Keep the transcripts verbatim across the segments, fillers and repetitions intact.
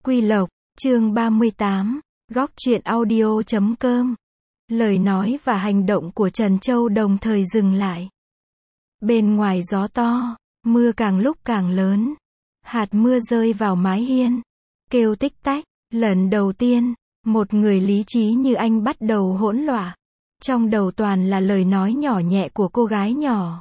Quy Lộc, chương ba mươi tám, góc truyện audio chấm com. Lời nói và hành động của Trần Châu đồng thời dừng lại. Bên ngoài gió to, mưa càng lúc càng lớn. Hạt mưa rơi vào mái hiên, kêu tích tách. Lần đầu tiên, một người lý trí như anh bắt đầu hỗn loạn. Trong đầu toàn là lời nói nhỏ nhẹ của cô gái nhỏ.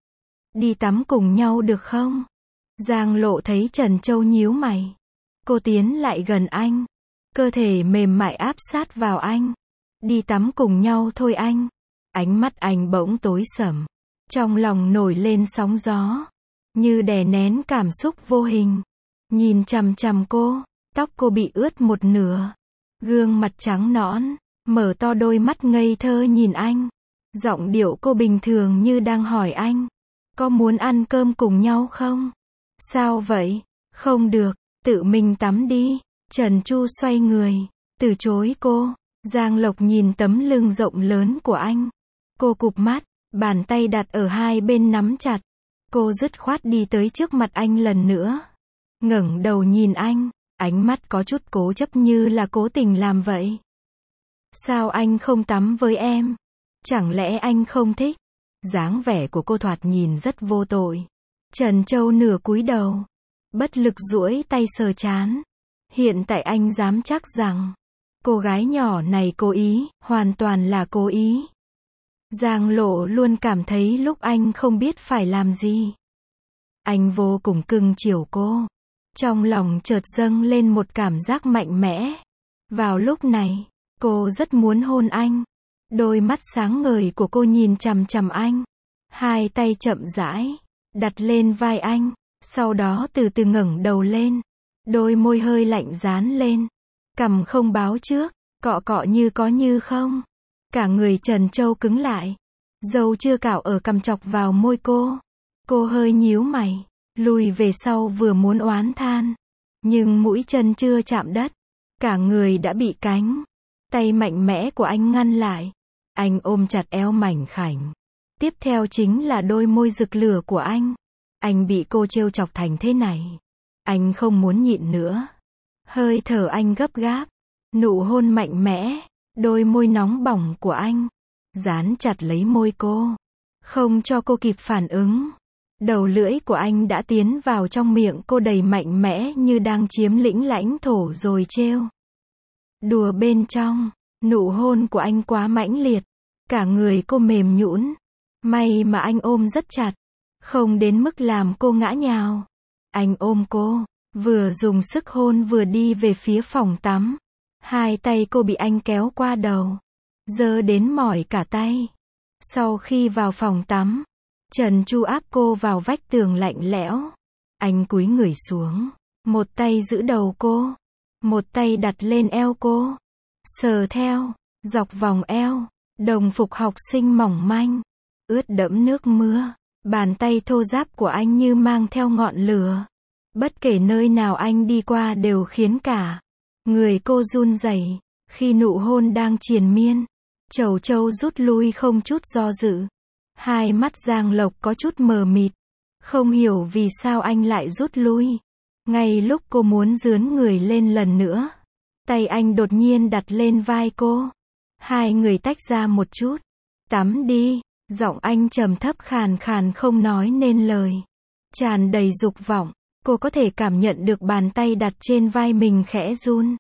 Đi tắm cùng nhau được không? Giang Lộ thấy Trần Châu nhíu mày. Cô tiến lại gần anh, cơ thể mềm mại áp sát vào anh. Đi tắm cùng nhau thôi anh. Ánh mắt anh bỗng tối sầm. Trong lòng nổi lên sóng gió, như đè nén cảm xúc vô hình. Nhìn chằm chằm cô, tóc cô bị ướt một nửa. Gương mặt trắng nõn, mở to đôi mắt ngây thơ nhìn anh. Giọng điệu cô bình thường như đang hỏi anh, có muốn ăn cơm cùng nhau không? Sao vậy? Không được, tự mình tắm đi. Trần Chu xoay người, từ chối cô. Giang Lộc nhìn tấm lưng rộng lớn của anh. Cô cụp mắt, bàn tay đặt ở hai bên nắm chặt. Cô dứt khoát đi tới trước mặt anh lần nữa. Ngẩng đầu nhìn anh, ánh mắt có chút cố chấp như là cố tình làm vậy. Sao anh không tắm với em? Chẳng lẽ anh không thích? Dáng vẻ của cô thoạt nhìn rất vô tội. Trần Châu nửa cúi đầu, bất lực duỗi tay sờ trán. Hiện tại anh dám chắc rằng, cô gái nhỏ này cố ý, hoàn toàn là cố ý. Giang Lộ luôn cảm thấy lúc anh không biết phải làm gì. Anh vô cùng cưng chiều cô. Trong lòng chợt dâng lên một cảm giác mạnh mẽ. Vào lúc này, cô rất muốn hôn anh. Đôi mắt sáng ngời của cô nhìn chằm chằm anh. Hai tay chậm rãi đặt lên vai anh, sau đó từ từ ngẩng đầu lên. Đôi môi hơi lạnh dán lên. Cằm không báo trước, cọ cọ như có như không. Cả người Trần Châu cứng lại. Dâu chưa cạo ở cằm chọc vào môi cô. Cô hơi nhíu mày, lùi về sau vừa muốn oán than. Nhưng mũi chân chưa chạm đất, cả người đã bị cánh. Tay mạnh mẽ của anh ngăn lại. Anh ôm chặt eo mảnh khảnh. Tiếp theo chính là đôi môi rực lửa của anh. Anh bị cô trêu chọc thành thế này. Anh không muốn nhịn nữa. Hơi thở anh gấp gáp. Nụ hôn mạnh mẽ. Đôi môi nóng bỏng của anh dán chặt lấy môi cô, không cho cô kịp phản ứng. Đầu lưỡi của anh đã tiến vào trong miệng cô đầy mạnh mẽ như đang chiếm lĩnh lãnh thổ rồi trêu đùa bên trong. Nụ hôn của anh quá mãnh liệt, cả người cô mềm nhũn. May mà anh ôm rất chặt, không đến mức làm cô ngã nhào. Anh ôm cô, vừa dùng sức hôn vừa đi về phía phòng tắm. Hai tay cô bị anh kéo qua đầu, dơ đến mỏi cả tay. Sau khi vào phòng tắm, Trần Chu áp cô vào vách tường lạnh lẽo. Anh cúi người xuống, một tay giữ đầu cô, một tay đặt lên eo cô, sờ theo, dọc vòng eo, đồng phục học sinh mỏng manh, ướt đẫm nước mưa. Bàn tay thô ráp của anh như mang theo ngọn lửa. Bất kể nơi nào anh đi qua đều khiến cả người cô run rẩy. Khi nụ hôn đang triền miên, Trầu Châu rút lui không chút do dự. Hai mắt Giang Lộc có chút mờ mịt, không hiểu vì sao anh lại rút lui. Ngay lúc cô muốn dướn người lên lần nữa, tay anh đột nhiên đặt lên vai cô. Hai người tách ra một chút. Tắm đi. Giọng anh trầm thấp khàn khàn không nói nên lời, tràn đầy dục vọng. Cô có thể cảm nhận được bàn tay đặt trên vai mình khẽ run.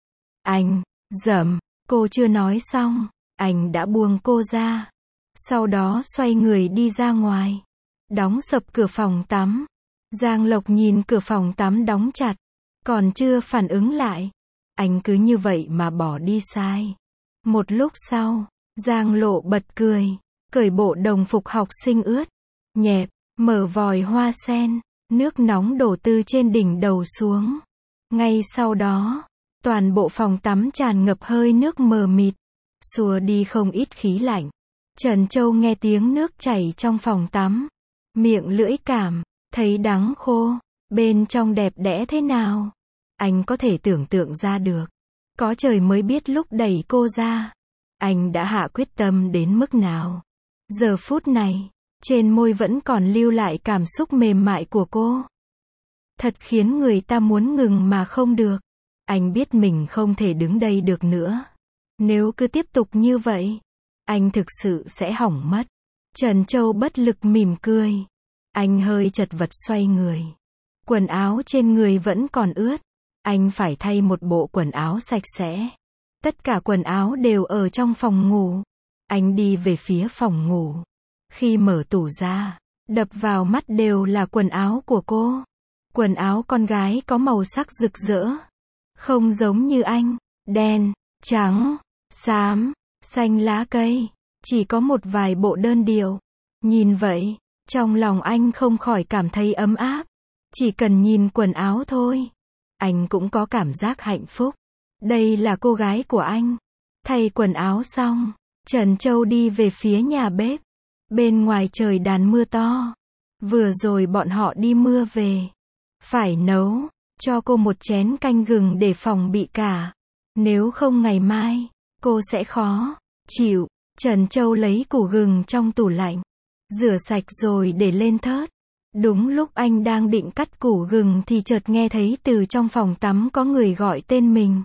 Anh, dầm. Cô chưa nói xong, anh đã buông cô ra. Sau đó xoay người đi ra ngoài, đóng sập cửa phòng tắm. Giang Lộc nhìn cửa phòng tắm đóng chặt, còn chưa phản ứng lại. Anh cứ như vậy mà bỏ đi sai. Một lúc sau, Giang Lộ bật cười, cởi bộ đồng phục học sinh ướt nhẹp, mở vòi hoa sen. Nước nóng đổ từ trên đỉnh đầu xuống. Ngay sau đó, toàn bộ phòng tắm tràn ngập hơi nước mờ mịt, xua đi không ít khí lạnh. Trần Châu nghe tiếng nước chảy trong phòng tắm, miệng lưỡi cảm thấy đắng khô. Bên trong đẹp đẽ thế nào, anh có thể tưởng tượng ra được. Có trời mới biết lúc đẩy cô ra, anh đã hạ quyết tâm đến mức nào. Giờ phút này, trên môi vẫn còn lưu lại cảm xúc mềm mại của cô. Thật khiến người ta muốn ngừng mà không được. Anh biết mình không thể đứng đây được nữa. Nếu cứ tiếp tục như vậy, anh thực sự sẽ hỏng mất. Trần Châu bất lực mỉm cười. Anh hơi chật vật xoay người. Quần áo trên người vẫn còn ướt. Anh phải thay một bộ quần áo sạch sẽ. Tất cả quần áo đều ở trong phòng ngủ. Anh đi về phía phòng ngủ. Khi mở tủ ra, đập vào mắt đều là quần áo của cô. Quần áo con gái có màu sắc rực rỡ. Không giống như anh, đen, trắng, xám, xanh lá cây. Chỉ có một vài bộ đơn điệu. Nhìn vậy, trong lòng anh không khỏi cảm thấy ấm áp. Chỉ cần nhìn quần áo thôi, anh cũng có cảm giác hạnh phúc. Đây là cô gái của anh. Thay quần áo xong, Trần Châu đi về phía nhà bếp. Bên ngoài trời đàn mưa to. Vừa rồi bọn họ đi mưa về. Phải nấu cho cô một chén canh gừng để phòng bị cả. Nếu không ngày mai, cô sẽ khó chịu. Trần Châu lấy củ gừng trong tủ lạnh, rửa sạch rồi để lên thớt. Đúng lúc anh đang định cắt củ gừng thì chợt nghe thấy từ trong phòng tắm có người gọi tên mình.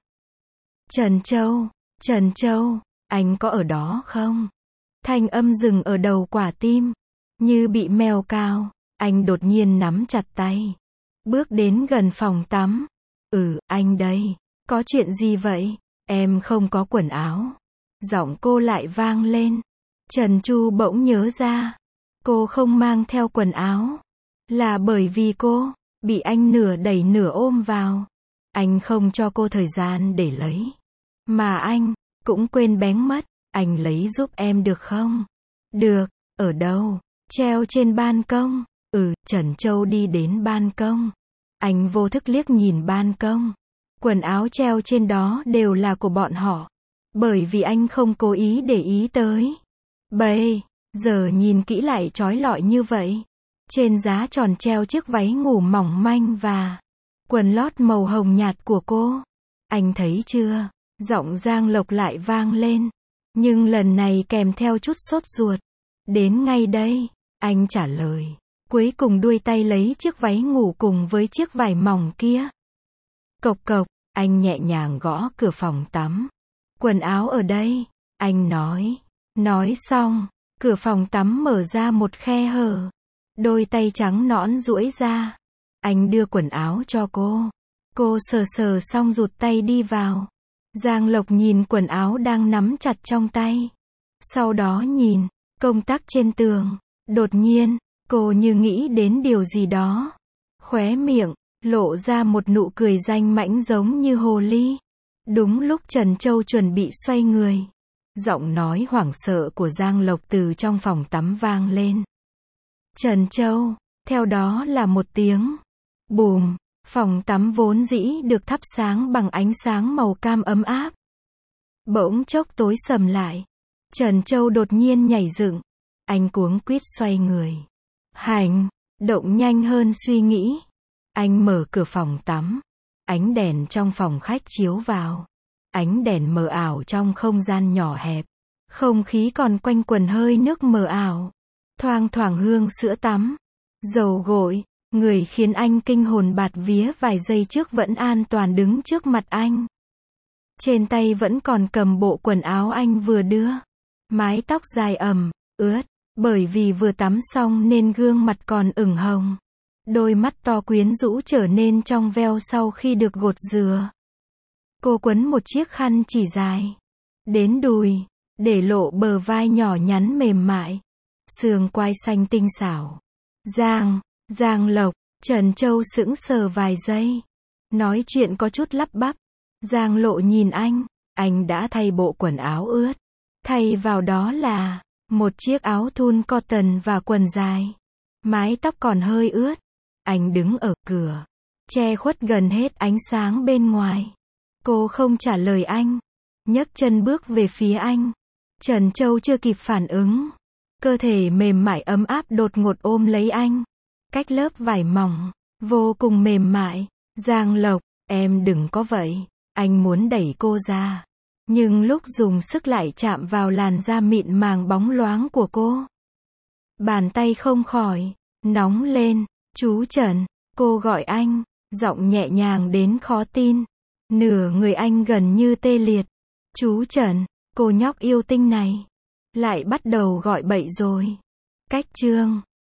Trần Châu, Trần Châu, anh có ở đó không? Thanh âm dừng ở đầu quả tim, như bị mèo cào. Anh đột nhiên nắm chặt tay, bước đến gần phòng tắm. Ừ, anh đây. Có chuyện gì vậy? Em không có quần áo. Giọng cô lại vang lên. Trần Chu bỗng nhớ ra, cô không mang theo quần áo. Là bởi vì cô bị anh nửa đẩy nửa ôm vào. Anh không cho cô thời gian để lấy. Mà anh cũng quên bén mất. Anh lấy giúp em được không? Được. Ở đâu? Treo trên ban công. Ừ, Trần Châu đi đến ban công. Anh vô thức liếc nhìn ban công. Quần áo treo trên đó đều là của bọn họ. Bởi vì anh không cố ý để ý tới. Bây giờ nhìn kỹ lại trói lọi như vậy. Trên giá tròn treo chiếc váy ngủ mỏng manh và quần lót màu hồng nhạt của cô. Anh thấy chưa? Giọng Giang Lộc lại vang lên. Nhưng lần này kèm theo chút sốt ruột. Đến ngay đây. Anh trả lời. Cuối cùng đuôi tay lấy chiếc váy ngủ cùng với chiếc vải mỏng kia. Cộc cộc, anh nhẹ nhàng gõ cửa phòng tắm. Quần áo ở đây, anh nói. Nói xong, cửa phòng tắm mở ra một khe hở. Đôi tay trắng nõn duỗi ra. Anh đưa quần áo cho cô. Cô sờ sờ xong rụt tay đi vào. Giang Lộc nhìn quần áo đang nắm chặt trong tay. Sau đó nhìn công tắc trên tường. Đột nhiên, cô như nghĩ đến điều gì đó. Khóe miệng lộ ra một nụ cười danh mãnh giống như hồ ly. Đúng lúc Trần Châu chuẩn bị xoay người, giọng nói hoảng sợ của Giang Lộc từ trong phòng tắm vang lên. Trần Châu, theo đó là một tiếng bùm. Phòng tắm vốn dĩ được thắp sáng bằng ánh sáng màu cam ấm áp, bỗng chốc tối sầm lại. Trần Châu đột nhiên nhảy dựng. Anh cuống quýt xoay người. Hành động nhanh hơn suy nghĩ. Anh mở cửa phòng tắm. Ánh đèn trong phòng khách chiếu vào. Ánh đèn mờ ảo trong không gian nhỏ hẹp. Không khí còn quanh quẩn hơi nước mờ ảo. Thoang thoảng hương sữa tắm, dầu gội. Người khiến anh kinh hồn bạt vía vài giây trước vẫn an toàn đứng trước mặt anh. Trên tay vẫn còn cầm bộ quần áo anh vừa đưa. Mái tóc dài ẩm, ướt. Bởi vì vừa tắm xong nên gương mặt còn ửng hồng. Đôi mắt to quyến rũ trở nên trong veo sau khi được gột rửa. Cô quấn một chiếc khăn chỉ dài đến đùi, để lộ bờ vai nhỏ nhắn mềm mại. Sườn quai xanh tinh xảo. Giang, Giang Lộc, Trần Châu sững sờ vài giây. Nói chuyện có chút lắp bắp. Giang Lộ nhìn anh. Anh đã thay bộ quần áo ướt. Thay vào đó là một chiếc áo thun cotton và quần dài. Mái tóc còn hơi ướt. Anh đứng ở cửa, che khuất gần hết ánh sáng bên ngoài. Cô không trả lời anh, nhấc chân bước về phía anh. Trần Châu chưa kịp phản ứng. Cơ thể mềm mại ấm áp đột ngột ôm lấy anh. Cách lớp vải mỏng, vô cùng mềm mại. Giang Lộc, em đừng có vậy. Anh muốn đẩy cô ra. Nhưng lúc dùng sức lại chạm vào làn da mịn màng bóng loáng của cô. Bàn tay không khỏi nóng lên. Chú Trần, cô gọi anh, giọng nhẹ nhàng đến khó tin. Nửa người anh gần như tê liệt. Chú Trần, cô nhóc yêu tinh này, lại bắt đầu gọi bậy rồi. Cách chương